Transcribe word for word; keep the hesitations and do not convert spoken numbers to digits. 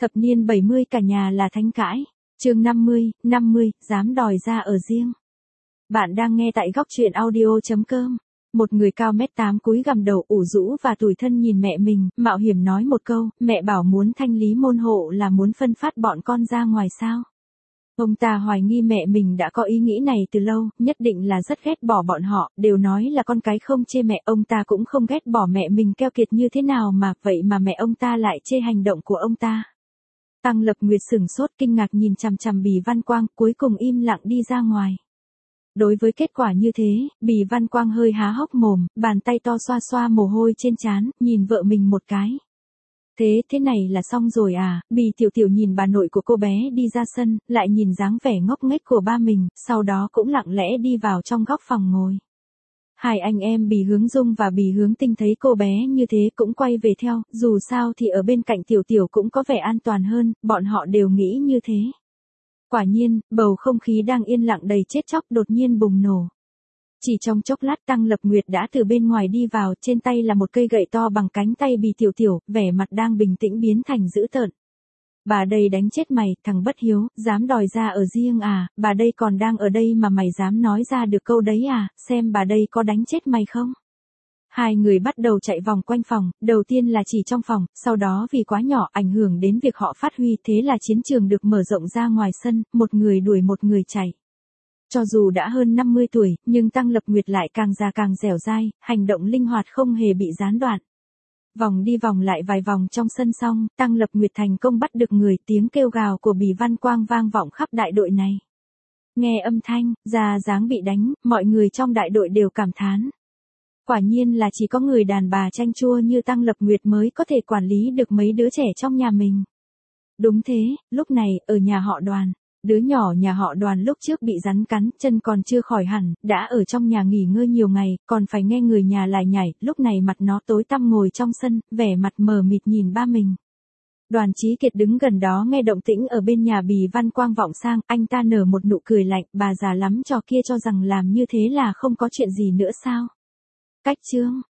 Thập niên bảy mươi cả nhà là thánh cãi. Chương năm mươi, năm mươi, dám đòi ra ở riêng. Bạn đang nghe tại góc truyện audio chấm com. Một người cao mét tám cúi gằm đầu ủ rũ và tủi thân nhìn mẹ mình, mạo hiểm nói một câu, mẹ bảo muốn thanh lý môn hộ là muốn phân phát bọn con ra ngoài sao. Ông ta hoài nghi mẹ mình đã có ý nghĩ này từ lâu, nhất định là rất ghét bỏ bọn họ, đều nói là con cái không chê mẹ, ông ta cũng không ghét bỏ mẹ mình keo kiệt như thế nào mà, vậy mà mẹ ông ta lại chê hành động của ông ta. Tăng Lập Nguyệt sửng sốt kinh ngạc nhìn chằm chằm Bì Văn Quang, cuối cùng im lặng đi ra ngoài. Đối với kết quả như thế, Bì Văn Quang hơi há hốc mồm, bàn tay to xoa xoa mồ hôi trên trán, nhìn vợ mình một cái. Thế, thế này là xong rồi à, Bì Tiểu Tiểu nhìn bà nội của cô bé đi ra sân, lại nhìn dáng vẻ ngốc nghếch của ba mình, sau đó cũng lặng lẽ đi vào trong góc phòng ngồi. Hai anh em Bì Hướng Dung và Bì Hướng Tinh thấy cô bé như thế cũng quay về theo, dù sao thì ở bên cạnh Tiểu Tiểu cũng có vẻ an toàn hơn, bọn họ đều nghĩ như thế. Quả nhiên, bầu không khí đang yên lặng đầy chết chóc đột nhiên bùng nổ. Chỉ trong chốc lát Tăng Lập Nguyệt đã từ bên ngoài đi vào, trên tay là một cây gậy to bằng cánh tay Bì Tiểu Tiểu, vẻ mặt đang bình tĩnh biến thành dữ tợn. Bà đây đánh chết mày, thằng bất hiếu, dám đòi ra ở riêng à, bà đây còn đang ở đây mà mày dám nói ra được câu đấy à, xem bà đây có đánh chết mày không. Hai người bắt đầu chạy vòng quanh phòng, đầu tiên là chỉ trong phòng, sau đó vì quá nhỏ ảnh hưởng đến việc họ phát huy, thế là chiến trường được mở rộng ra ngoài sân, một người đuổi một người chạy. Cho dù đã hơn năm mươi tuổi, nhưng Tăng Lập Nguyệt lại càng già càng dẻo dai, hành động linh hoạt không hề bị gián đoạn. Vòng đi vòng lại vài vòng trong sân xong, Tăng Lập Nguyệt thành công bắt được người, tiếng kêu gào của Bì Văn Quang vang vọng khắp đại đội này. Nghe âm thanh, ra dáng bị đánh, mọi người trong đại đội đều cảm thán. Quả nhiên là chỉ có người đàn bà chanh chua như Tăng Lập Nguyệt mới có thể quản lý được mấy đứa trẻ trong nhà mình. Đúng thế, lúc này, ở nhà họ Đoàn, đứa nhỏ nhà họ Đoàn lúc trước bị rắn cắn, chân còn chưa khỏi hẳn, đã ở trong nhà nghỉ ngơi nhiều ngày, còn phải nghe người nhà lại nhảy, lúc này mặt nó tối tăm ngồi trong sân, vẻ mặt mờ mịt nhìn ba mình. Đoàn Chí Kiệt đứng gần đó nghe động tĩnh ở bên nhà Bì Văn Quang vọng sang, anh ta nở một nụ cười lạnh, bà già lắm trò kia cho rằng làm như thế là không có chuyện gì nữa sao? Cách chương,